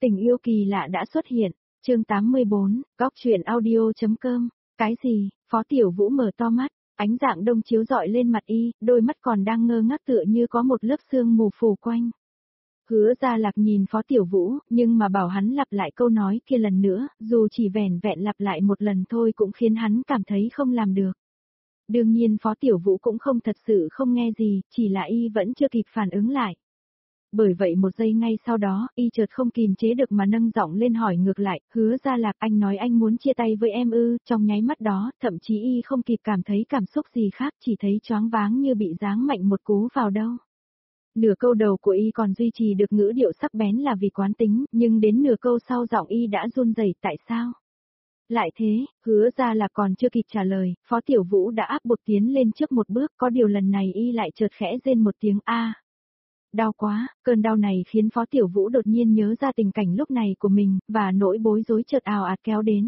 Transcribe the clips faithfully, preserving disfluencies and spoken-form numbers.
Tình yêu kỳ lạ đã xuất hiện, chương tám mươi bốn, góc truyện audio.com, cái gì, Phó Tiểu Vũ mở to mắt, ánh dạng đông chiếu rọi lên mặt y, đôi mắt còn đang ngơ ngác tựa như có một lớp sương mù phủ quanh. Hứa Gia Lạc nhìn Phó Tiểu Vũ, nhưng mà bảo hắn lặp lại câu nói kia lần nữa, dù chỉ vẻn vẹn lặp lại một lần thôi cũng khiến hắn cảm thấy không làm được. Đương nhiên Phó Tiểu Vũ cũng không thật sự không nghe gì, chỉ là y vẫn chưa kịp phản ứng lại. Bởi vậy một giây ngay sau đó, y chợt không kìm chế được mà nâng giọng lên hỏi ngược lại, Hứa Gia Lạc, anh nói anh muốn chia tay với em ư? Trong nháy mắt đó, thậm chí y không kịp cảm thấy cảm xúc gì khác, chỉ thấy choáng váng như bị giáng mạnh một cú vào đâu. Nửa câu đầu của y còn duy trì được ngữ điệu sắc bén là vì quán tính, nhưng đến nửa câu sau giọng y đã run rẩy, tại sao? Lại thế, Hứa Gia Lạc còn chưa kịp trả lời, Phó Tiểu Vũ đã áp bột tiến lên trước một bước, có điều lần này y lại chợt khẽ rên một tiếng a. Đau quá, cơn đau này khiến Phó Tiểu Vũ đột nhiên nhớ ra tình cảnh lúc này của mình, và nỗi bối rối chợt ào ạt kéo đến.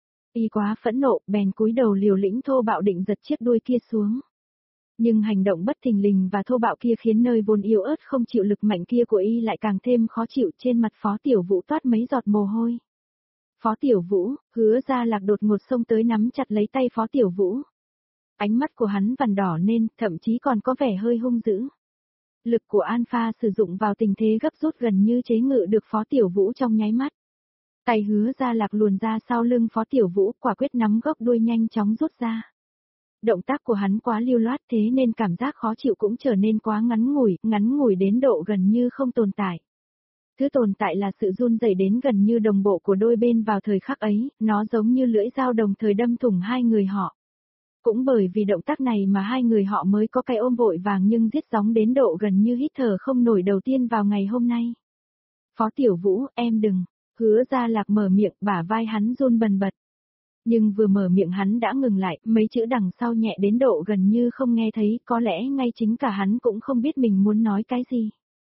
Y quá phẫn nộ, bèn cúi đầu liều lĩnh thô bạo định giật chiếc đuôi kia xuống. Nhưng hành động bất thình lình và thô bạo kia khiến nơi vốn yếu ớt không chịu lực mạnh kia của y lại càng thêm khó chịu, trên mặt Phó Tiểu Vũ toát mấy giọt mồ hôi. Phó Tiểu Vũ, Hứa Gia Lạc đột ngột xông tới nắm chặt lấy tay Phó Tiểu Vũ. Ánh mắt của hắn vằn đỏ nên, thậm chí còn có vẻ hơi hung dữ. Lực của Alpha sử dụng vào tình thế gấp rút gần như chế ngự được Phó Tiểu Vũ trong nháy mắt. Tay Hứa Gia Lạc luồn ra sau lưng Phó Tiểu Vũ, quả quyết nắm gốc đuôi nhanh chóng rút ra. Động tác của hắn quá lưu loát thế nên cảm giác khó chịu cũng trở nên quá ngắn ngủi, ngắn ngủi đến độ gần như không tồn tại. Thứ tồn tại là sự run rẩy đến gần như đồng bộ của đôi bên vào thời khắc ấy, nó giống như lưỡi dao đồng thời đâm thủng hai người họ. Cũng bởi vì động tác này mà hai người họ mới có cái ôm vội vàng nhưng giết gióng đến độ gần như hít thở không nổi đầu tiên vào ngày hôm nay. Phó Tiểu Vũ, em đừng, Hứa Gia Lạc mở miệng, bả vai hắn run bần bật. Nhưng vừa mở miệng hắn đã ngừng lại, mấy chữ đằng sau nhẹ đến độ gần như không nghe thấy, có lẽ ngay chính cả hắn cũng không biết mình muốn nói cái gì.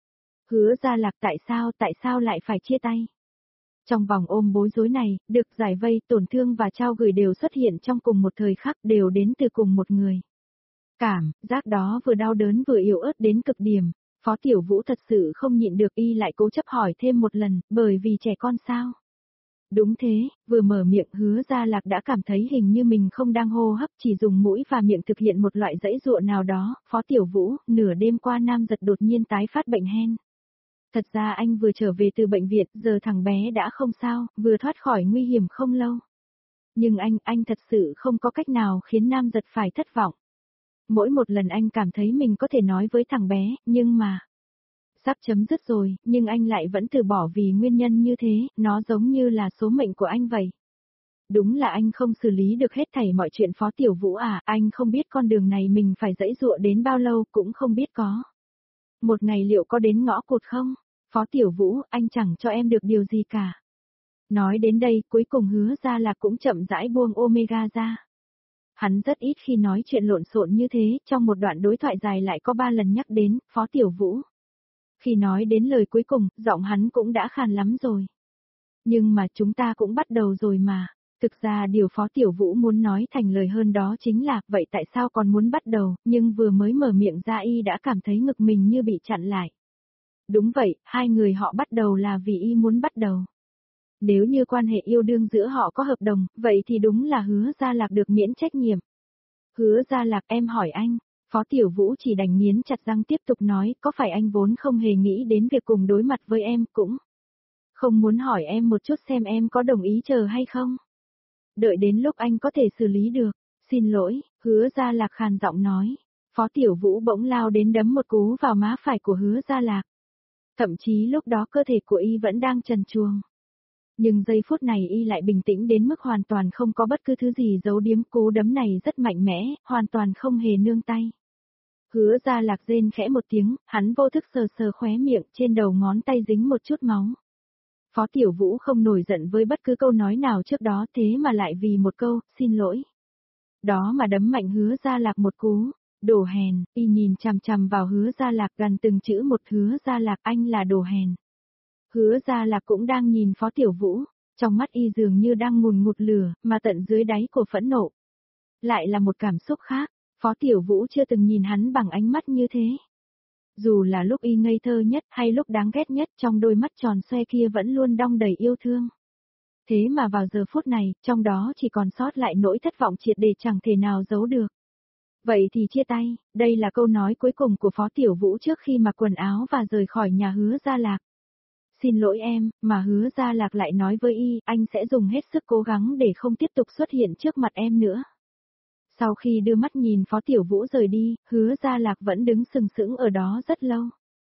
Hứa Gia Lạc, tại sao, tại sao lại phải chia tay? Trong vòng ôm bối rối này, được giải vây, tổn thương và trao gửi đều xuất hiện trong cùng một thời khắc, đều đến từ cùng một người. Cảm giác đó vừa đau đớn vừa yếu ớt đến cực điểm, Phó Tiểu Vũ thật sự không nhịn được, y lại cố chấp hỏi thêm một lần, bởi vì trẻ con sao? Đúng thế, vừa mở miệng Hứa Gia Lạc đã cảm thấy hình như mình không đang hô hấp, chỉ dùng mũi và miệng thực hiện một loại dãy dụa nào đó. Phó Tiểu Vũ, nửa đêm qua nam giật đột nhiên tái phát bệnh hen. Thật ra anh vừa trở về từ bệnh viện, giờ thằng bé đã không sao, vừa thoát khỏi nguy hiểm không lâu. Nhưng anh, anh thật sự không có cách nào khiến nam giật phải thất vọng. Mỗi một lần anh cảm thấy mình có thể nói với thằng bé, nhưng mà... Sắp chấm dứt rồi, nhưng anh lại vẫn từ bỏ vì nguyên nhân như thế, nó giống như là số mệnh của anh vậy. Đúng là anh không xử lý được hết thảy mọi chuyện Phó Tiểu Vũ à, anh không biết con đường này mình phải dãy dụa đến bao lâu, cũng không biết có. Một ngày liệu có đến ngõ cụt không? Phó Tiểu Vũ, anh chẳng cho em được điều gì cả. Nói đến đây, cuối cùng Hứa Gia Lạc cũng chậm rãi buông Omega ra. Hắn rất ít khi nói chuyện lộn xộn như thế, trong một đoạn đối thoại dài lại có ba lần nhắc đến, Phó Tiểu Vũ. Khi nói đến lời cuối cùng, giọng hắn cũng đã khàn lắm rồi. Nhưng mà chúng ta cũng bắt đầu rồi mà. Thực ra điều Phó Tiểu Vũ muốn nói thành lời hơn đó chính là, vậy tại sao còn muốn bắt đầu, nhưng vừa mới mở miệng ra y đã cảm thấy ngực mình như bị chặn lại. Đúng vậy, hai người họ bắt đầu là vì y muốn bắt đầu. Nếu như quan hệ yêu đương giữa họ có hợp đồng, vậy thì đúng là Hứa Gia Lạc được miễn trách nhiệm. Hứa Gia Lạc, em hỏi anh. Phó Tiểu Vũ chỉ đành nghiến chặt răng tiếp tục nói, có phải anh vốn không hề nghĩ đến việc cùng đối mặt với em, cũng không muốn hỏi em một chút xem em có đồng ý chờ hay không? Đợi đến lúc anh có thể xử lý được. Xin lỗi, Hứa Gia Lạc khàn giọng nói. Phó Tiểu Vũ bỗng lao đến đấm một cú vào má phải của Hứa Gia Lạc. Thậm chí lúc đó cơ thể của y vẫn đang trần truồng. Nhưng giây phút này y lại bình tĩnh đến mức hoàn toàn không có bất cứ thứ gì giấu điếm, cú đấm này rất mạnh mẽ, hoàn toàn không hề nương tay. Hứa Gia Lạc rên khẽ một tiếng, hắn vô thức sờ sờ khóe miệng, trên đầu ngón tay dính một chút máu. Phó Tiểu Vũ không nổi giận với bất cứ câu nói nào trước đó, thế mà lại vì một câu, xin lỗi. Đó mà đấm mạnh Hứa Gia Lạc một cú, đồ hèn, y nhìn chằm chằm vào Hứa Gia Lạc gần từng chữ một, Hứa Gia Lạc, anh là đồ hèn. Hứa Gia Lạc cũng đang nhìn Phó Tiểu Vũ, trong mắt y dường như đang ngùn ngụt lửa, mà tận dưới đáy của phẫn nộ. Lại là một cảm xúc khác, Phó Tiểu Vũ chưa từng nhìn hắn bằng ánh mắt như thế. Dù là lúc y ngây thơ nhất hay lúc đáng ghét nhất, trong đôi mắt tròn xoe kia vẫn luôn đong đầy yêu thương. Thế mà vào giờ phút này, trong đó chỉ còn sót lại nỗi thất vọng triệt để chẳng thể nào giấu được. Vậy thì chia tay, đây là câu nói cuối cùng của Phó Tiểu Vũ trước khi mặc quần áo và rời khỏi nhà Hứa Gia Lạc. Xin lỗi em, mà Hứa Gia Lạc lại nói với y, anh sẽ dùng hết sức cố gắng để không tiếp tục xuất hiện trước mặt em nữa. Sau khi đưa mắt nhìn Phó Tiểu Vũ rời đi, Hứa Gia Lạc vẫn đứng sừng sững ở đó rất lâu.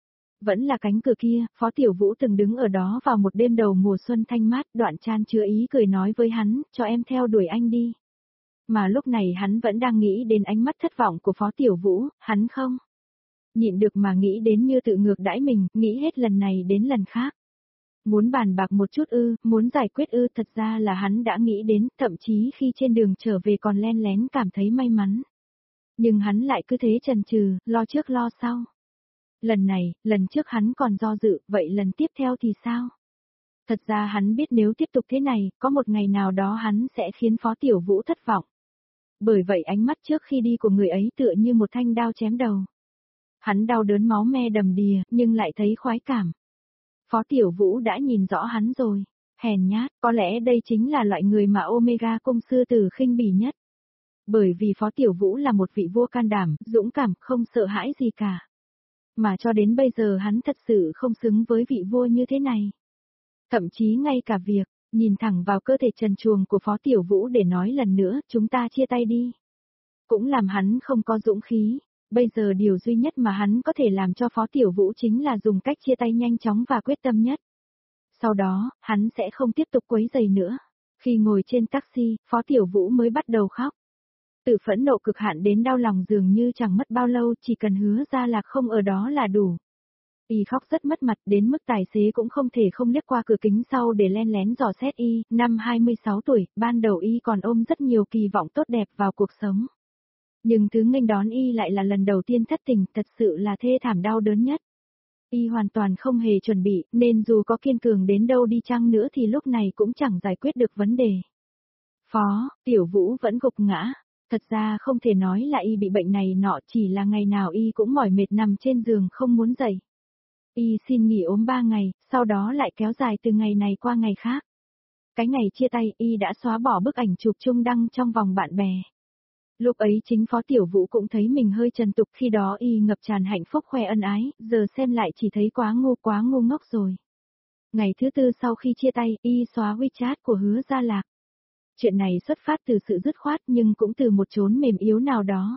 Vẫn là cánh cửa kia, Phó Tiểu Vũ từng đứng ở đó vào một đêm đầu mùa xuân thanh mát, Đoạn Chan chứa ý cười nói với hắn, cho em theo đuổi anh đi. Mà lúc này hắn vẫn đang nghĩ đến ánh mắt thất vọng của Phó Tiểu Vũ, hắn không nhịn được mà nghĩ đến như tự ngược đãi mình, nghĩ hết lần này đến lần khác. Muốn bàn bạc một chút ư, muốn giải quyết ư, thật ra là hắn đã nghĩ đến, thậm chí khi trên đường trở về còn len lén cảm thấy may mắn. Nhưng hắn lại cứ thế chần chừ, lo trước lo sau. Lần này, lần trước hắn còn do dự, vậy lần tiếp theo thì sao? Thật ra hắn biết nếu tiếp tục thế này, có một ngày nào đó hắn sẽ khiến Phó Tiểu Vũ thất vọng. Bởi vậy ánh mắt trước khi đi của người ấy tựa như một thanh đao chém đầu. Hắn đau đớn máu me đầm đìa, nhưng lại thấy khoái cảm. Phó Tiểu Vũ đã nhìn rõ hắn rồi. Hèn nhát, có lẽ đây chính là loại người mà Omega cung sư tử khinh bỉ nhất. Bởi vì Phó Tiểu Vũ là một vị vua can đảm, dũng cảm, không sợ hãi gì cả. Mà cho đến bây giờ hắn thật sự không xứng với vị vua như thế này. Thậm chí ngay cả việc, nhìn thẳng vào cơ thể trần truồng của Phó Tiểu Vũ để nói lần nữa, chúng ta chia tay đi. Cũng làm hắn không có dũng khí. Bây giờ điều duy nhất mà hắn có thể làm cho Phó Tiểu Vũ chính là dùng cách chia tay nhanh chóng và quyết tâm nhất. Sau đó, hắn sẽ không tiếp tục quấy rầy nữa. Khi ngồi trên taxi, Phó Tiểu Vũ mới bắt đầu khóc. Từ phẫn nộ cực hạn đến đau lòng dường như chẳng mất bao lâu, chỉ cần Hứa Gia Lạc không ở đó là đủ. Y khóc rất mất mặt đến mức tài xế cũng không thể không liếc qua cửa kính sau để len lén dò xét y. Năm hai mươi sáu tuổi, ban đầu y còn ôm rất nhiều kỳ vọng tốt đẹp vào cuộc sống. Nhưng thứ nghênh đón y lại là lần đầu tiên thất tình, thật sự là thê thảm đau đớn nhất. Y hoàn toàn không hề chuẩn bị, nên dù có kiên cường đến đâu đi chăng nữa thì lúc này cũng chẳng giải quyết được vấn đề. Phó, Tiểu Vũ vẫn gục ngã. Thật ra không thể nói là y bị bệnh này nọ, chỉ là ngày nào y cũng mỏi mệt nằm trên giường không muốn dậy. Y xin nghỉ ốm ba ngày, sau đó lại kéo dài từ ngày này qua ngày khác. Cái ngày chia tay, y đã xóa bỏ bức ảnh chụp chung đăng trong vòng bạn bè. Lúc ấy chính Phó Tiểu Vũ cũng thấy mình hơi trần tục, khi đó y ngập tràn hạnh phúc khoe ân ái, giờ xem lại chỉ thấy quá ngu quá ngu ngốc rồi. Ngày thứ tư sau khi chia tay, y xóa WeChat của Hứa Gia Lạc. Chuyện này xuất phát từ sự dứt khoát nhưng cũng từ một chốn mềm yếu nào đó.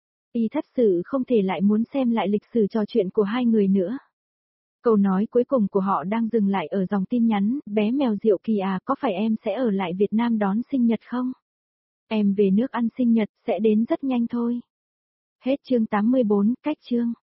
Y thật sự không thể lại muốn xem lại lịch sử trò chuyện của hai người nữa. Câu nói cuối cùng của họ đang dừng lại ở dòng tin nhắn, bé mèo Diệu Kỳ à, có phải em sẽ ở lại Việt Nam đón sinh nhật không? Em về nước ăn sinh nhật, sẽ đến rất nhanh thôi. Hết chương tám mươi bốn, cách chương.